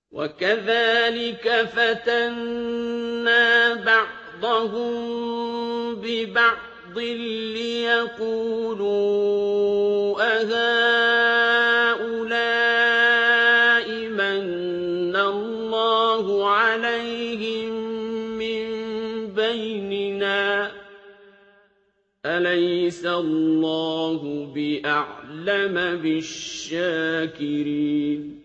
وَكَذَٰلِكَ فَتَنَّا بَعْضَهُم بِبَعْضٍ لِّيَقُولُوا أَهَٰؤُلَاءِ مَنَّ اللَّهُ عَلَيْهِم مِّن بَيْنِنَا ۗ أَلَيْسَ اللَّهُ بِأَعْلَمَ بِالشَّاكِرِينَ